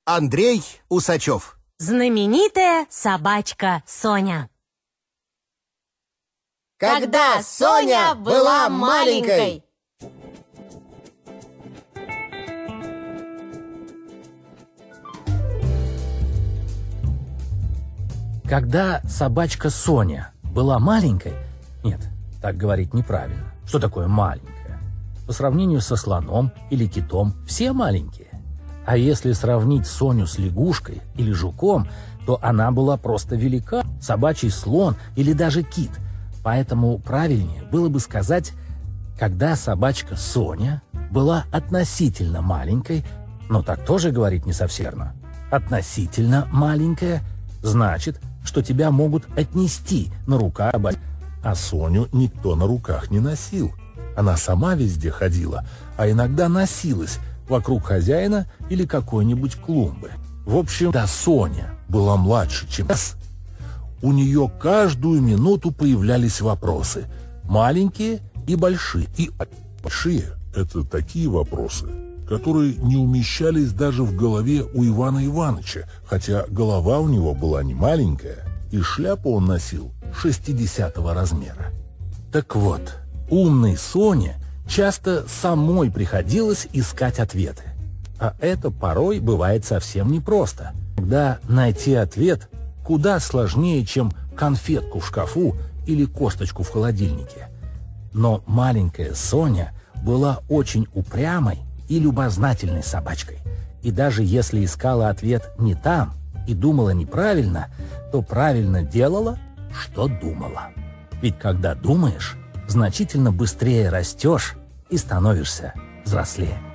Андрей Усачев. Знаменитая собачка Соня. Когда Соня была маленькой. Когда собачка Соня была маленькой... Нет, так говорить неправильно. Что такое маленькая? По сравнению со слоном или китом все маленькие. А если сравнить Соню с лягушкой или жуком, то она была просто велика, собачий слон или даже кит. Поэтому правильнее было бы сказать, когда собачка Соня была относительно маленькой, но так тоже говорить не совсем верно. Относительно маленькая значит, что тебя могут отнести на руках. А Соню никто на руках не носил. Она сама везде ходила, а иногда носилась вокруг хозяина или какой-нибудь клумбы. В общем, да, Соня была младше, чем нас. У нее каждую минуту появлялись вопросы. Маленькие и большие. И большие – это такие вопросы, которые не умещались даже в голове у Ивана Ивановича, хотя голова у него была не маленькая, и шляпу он носил 60-го размера. Так вот, умной Соне часто самой приходилось искать ответы. А это порой бывает совсем непросто. Когда найти ответ куда сложнее, чем конфетку в шкафу или косточку в холодильнике. Но маленькая Соня была очень упрямой и любознательной собачкой. И даже если искала ответ не там и думала неправильно, то правильно делала, что думала. Ведь когда думаешь, значительно быстрее растешь и становишься взрослее.